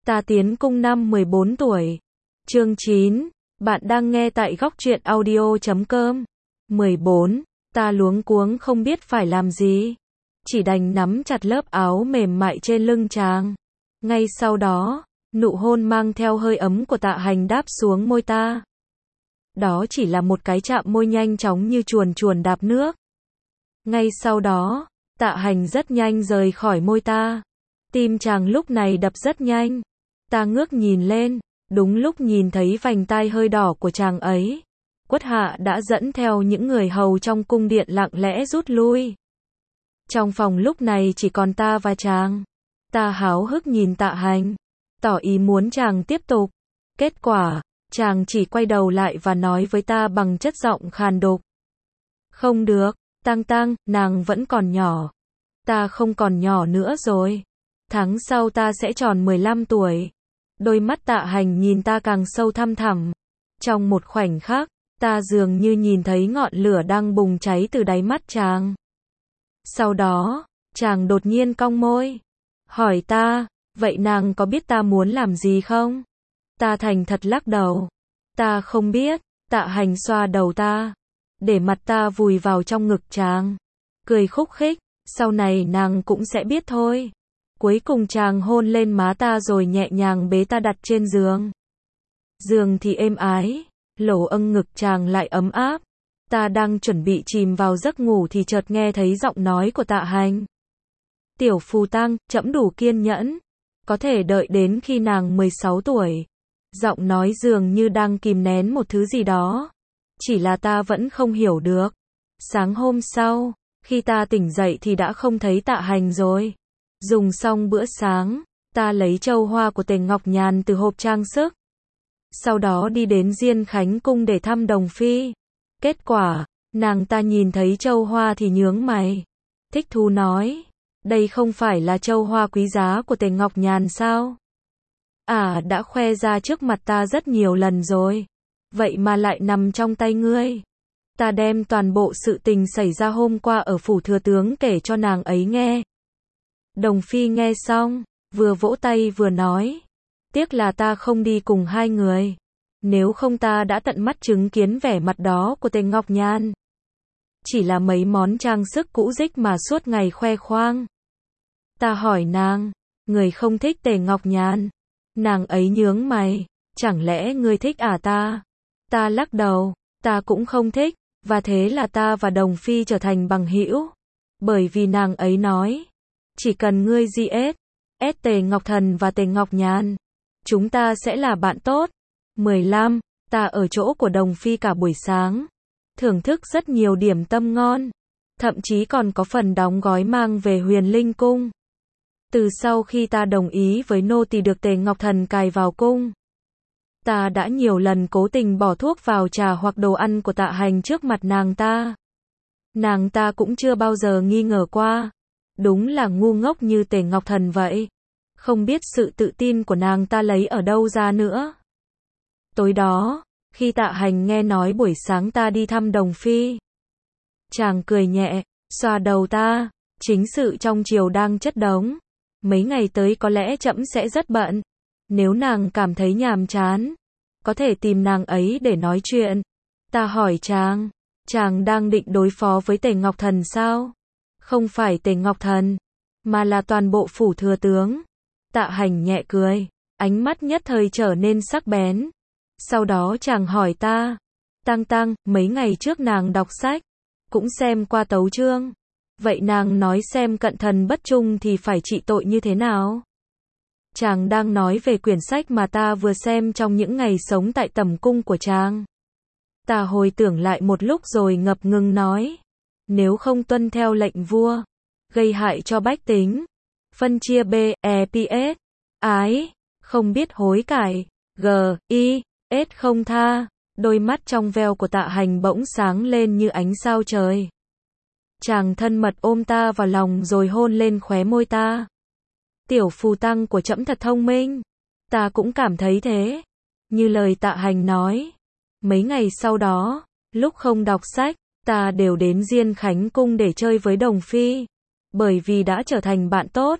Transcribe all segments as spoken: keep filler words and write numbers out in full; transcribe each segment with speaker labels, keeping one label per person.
Speaker 1: Ta tiến cung năm mười bốn tuổi. Chương chín. Bạn đang nghe tại góc truyện audio chấm com. mười bốn. Ta luống cuống không biết phải làm gì. Chỉ đành nắm chặt lớp áo mềm mại trên lưng chàng. Ngay sau đó, nụ hôn mang theo hơi ấm của Tạ Hành đáp xuống môi ta. Đó chỉ là một cái chạm môi nhanh chóng như chuồn chuồn đạp nước. Ngay sau đó, Tạ Hành rất nhanh rời khỏi môi ta. Tim chàng lúc này đập rất nhanh. Ta ngước nhìn lên, đúng lúc nhìn thấy vành tai hơi đỏ của chàng ấy. Quất hạ đã dẫn theo những người hầu trong cung điện lặng lẽ rút lui. Trong phòng lúc này chỉ còn ta và chàng. Ta háo hức nhìn Tạ Hành, tỏ ý muốn chàng tiếp tục. Kết quả, chàng chỉ quay đầu lại và nói với ta bằng chất giọng khàn đục. Không được, Tang Tang, nàng vẫn còn nhỏ. Ta không còn nhỏ nữa rồi. Tháng sau ta sẽ tròn mười lăm tuổi. Đôi mắt Tạ Hành nhìn ta càng sâu thăm thẳm. Trong một khoảnh khắc, ta dường như nhìn thấy ngọn lửa đang bùng cháy từ đáy mắt chàng. Sau đó, chàng đột nhiên cong môi. Hỏi ta, vậy nàng có biết ta muốn làm gì không? Ta thành thật lắc đầu. Ta không biết. Tạ Hành xoa đầu ta, để mặt ta vùi vào trong ngực chàng. Cười khúc khích, sau này nàng cũng sẽ biết thôi. Cuối cùng chàng hôn lên má ta rồi nhẹ nhàng bế ta đặt trên giường. Giường thì êm ái, lỗ âng ngực chàng lại ấm áp. Ta đang chuẩn bị chìm vào giấc ngủ thì chợt nghe thấy giọng nói của Tạ Hành. Tiểu phù tang, trẫm đủ kiên nhẫn. Có thể đợi đến khi nàng mười sáu tuổi. Giọng nói dường như đang kìm nén một thứ gì đó. Chỉ là ta vẫn không hiểu được. Sáng hôm sau, khi ta tỉnh dậy thì đã không thấy Tạ Hành rồi. Dùng xong bữa sáng, ta lấy châu hoa của Tề Ngọc Nhàn từ hộp trang sức. Sau đó đi đến Diên Khánh cung để thăm Đồng Phi. Kết quả, nàng ta nhìn thấy châu hoa thì nhướng mày. Thích thú nói, đây không phải là châu hoa quý giá của Tề Ngọc Nhàn sao? À, đã khoe ra trước mặt ta rất nhiều lần rồi. Vậy mà lại nằm trong tay ngươi. Ta đem toàn bộ sự tình xảy ra hôm qua ở phủ thừa tướng kể cho nàng ấy nghe. Đồng Phi nghe xong, vừa vỗ tay vừa nói. Tiếc là ta không đi cùng hai người. Nếu không ta đã tận mắt chứng kiến vẻ mặt đó của Tề Ngọc Nhàn. Chỉ là mấy món trang sức cũ rích mà suốt ngày khoe khoang. Ta hỏi nàng, người không thích Tề Ngọc Nhàn. Nàng ấy nhướng mày, chẳng lẽ ngươi thích à ta? Ta lắc đầu, ta cũng không thích, và thế là ta và Đồng Phi trở thành bằng hữu. Bởi vì nàng ấy nói, chỉ cần ngươi giết ép Tề Ngọc Thần và Tề Ngọc Nhàn, chúng ta sẽ là bạn tốt. mười lăm. Ta ở chỗ của Đồng Phi cả buổi sáng, thưởng thức rất nhiều điểm tâm ngon, thậm chí còn có phần đóng gói mang về Huyền Linh cung. Từ sau khi ta đồng ý với nô tỳ được Tề Ngọc Thần cài vào cung, ta đã nhiều lần cố tình bỏ thuốc vào trà hoặc đồ ăn của Tạ Hành trước mặt nàng ta. Nàng ta cũng chưa bao giờ nghi ngờ qua. Đúng là ngu ngốc như Tề Ngọc Thần vậy. Không biết sự tự tin của nàng ta lấy ở đâu ra nữa. Tối đó, khi Tạ Hành nghe nói buổi sáng ta đi thăm Đồng Phi, chàng cười nhẹ, xoa đầu ta. Chính sự trong triều đang chất đống. Mấy ngày tới có lẽ trẫm sẽ rất bận. Nếu nàng cảm thấy nhàm chán, có thể tìm nàng ấy để nói chuyện. Ta hỏi chàng, chàng đang định đối phó với Tề Ngọc Thần sao? Không phải Tề Ngọc Thần, mà là toàn bộ phủ thừa tướng. Tạ Hành nhẹ cười, ánh mắt nhất thời trở nên sắc bén. Sau đó chàng hỏi ta, Tang Tang, mấy ngày trước nàng đọc sách, cũng xem qua tấu chương. Vậy nàng nói xem cận thần bất trung thì phải trị tội như thế nào? Chàng đang nói về quyển sách mà ta vừa xem trong những ngày sống tại tẩm cung của chàng. Ta hồi tưởng lại một lúc rồi ngập ngừng nói. Nếu không tuân theo lệnh vua, gây hại cho bách tính, phân chia B, E, P, S, ái, không biết hối cải, G, I, S không tha. Đôi mắt trong veo của Tạ Hành bỗng sáng lên như ánh sao trời. Chàng thân mật ôm ta vào lòng rồi hôn lên khóe môi ta. Tiểu phù tang của trẫm thật thông minh. Ta cũng cảm thấy thế. Như lời Tạ Hành nói. Mấy ngày sau đó, lúc không đọc sách, ta đều đến Diên Khánh cung để chơi với Đồng Phi. Bởi vì đã trở thành bạn tốt.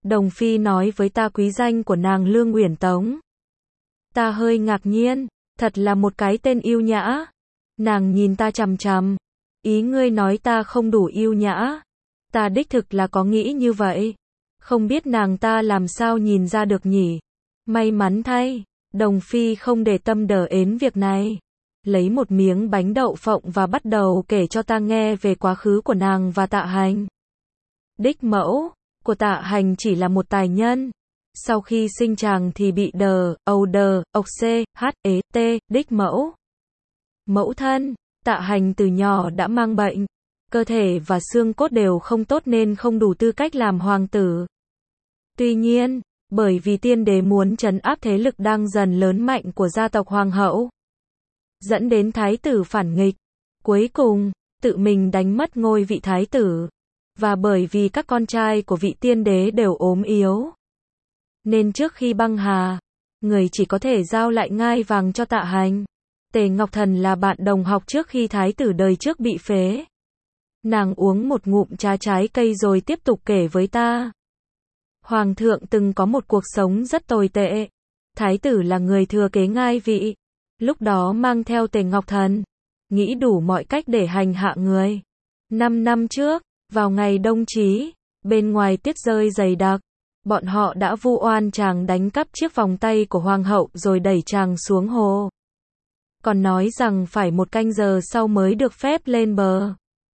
Speaker 1: Đồng Phi nói với ta quý danh của nàng Lương Uyển Tống. Ta hơi ngạc nhiên, thật là một cái tên yêu nhã. Nàng nhìn ta chằm chằm. Ý ngươi nói ta không đủ yêu nhã. Ta đích thực là có nghĩ như vậy. Không biết nàng ta làm sao nhìn ra được nhỉ. May mắn thay, Đồng Phi không để tâm đờ ến việc này. Lấy một miếng bánh đậu phộng và bắt đầu kể cho ta nghe về quá khứ của nàng và Tạ Hành. Đích mẫu của Tạ Hành chỉ là một tài nhân. Sau khi sinh chàng thì bị đờ, ầu đờ, ộc xê, hát, ế, tê, đích mẫu. Mẫu thân, Tạ Hành từ nhỏ đã mang bệnh. Cơ thể và xương cốt đều không tốt nên không đủ tư cách làm hoàng tử. Tuy nhiên, bởi vì tiên đế muốn trấn áp thế lực đang dần lớn mạnh của gia tộc hoàng hậu, dẫn đến thái tử phản nghịch, cuối cùng, tự mình đánh mất ngôi vị thái tử. Và bởi vì các con trai của vị tiên đế đều ốm yếu, nên trước khi băng hà, người chỉ có thể giao lại ngai vàng cho Tạ Hành. Tề Ngọc Thần là bạn đồng học trước khi thái tử đời trước bị phế. Nàng uống một ngụm trà trái cây rồi tiếp tục kể với ta. Hoàng thượng từng có một cuộc sống rất tồi tệ. Thái tử là người thừa kế ngai vị. Lúc đó mang theo Tề Ngọc Thần, nghĩ đủ mọi cách để hành hạ người. Năm năm trước, vào ngày đông chí, bên ngoài tuyết rơi dày đặc, bọn họ đã vu oan chàng đánh cắp chiếc vòng tay của hoàng hậu rồi đẩy chàng xuống hồ. Còn nói rằng phải một canh giờ sau mới được phép lên bờ.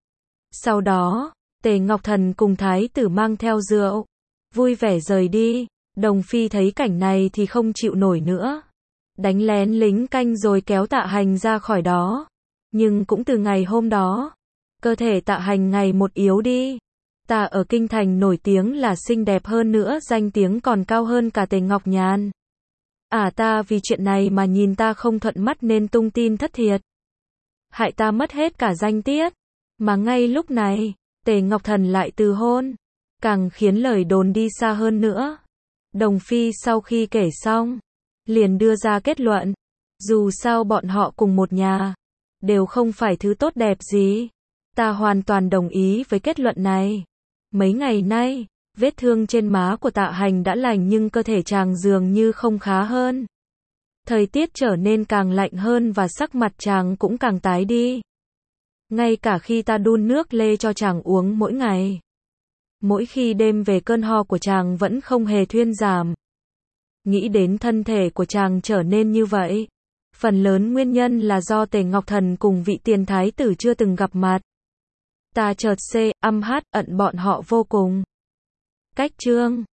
Speaker 1: Sau đó, Tề Ngọc Thần cùng thái tử mang theo rượu, vui vẻ rời đi. Đồng Phi thấy cảnh này thì không chịu nổi nữa. Đánh lén lính canh rồi kéo Tạ Hành ra khỏi đó. Nhưng cũng từ ngày hôm đó, cơ thể Tạ Hành ngày một yếu đi. Ta ở kinh thành nổi tiếng là xinh đẹp hơn nữa, danh tiếng còn cao hơn cả Tề Ngọc Nhàn. À ta vì chuyện này mà nhìn ta không thuận mắt nên tung tin thất thiệt. Hại ta mất hết cả danh tiết. Mà ngay lúc này, Tề Ngọc Thần lại từ hôn. Càng khiến lời đồn đi xa hơn nữa. Đồng Phi sau khi kể xong, liền đưa ra kết luận. Dù sao bọn họ cùng một nhà, đều không phải thứ tốt đẹp gì. Ta hoàn toàn đồng ý với kết luận này. Mấy ngày nay, vết thương trên má của Tạ Hành đã lành nhưng cơ thể chàng dường như không khá hơn. Thời tiết trở nên càng lạnh hơn và sắc mặt chàng cũng càng tái đi. Ngay cả khi ta đun nước lê cho chàng uống mỗi ngày, mỗi khi đêm về cơn ho của chàng vẫn không hề thuyên giảm. Nghĩ đến thân thể của chàng trở nên như vậy, phần lớn nguyên nhân là do Tề Ngọc Thần cùng vị tiền thái tử chưa từng gặp mặt. Ta chợt xê, âm hát, ận bọn họ vô cùng. Cách chương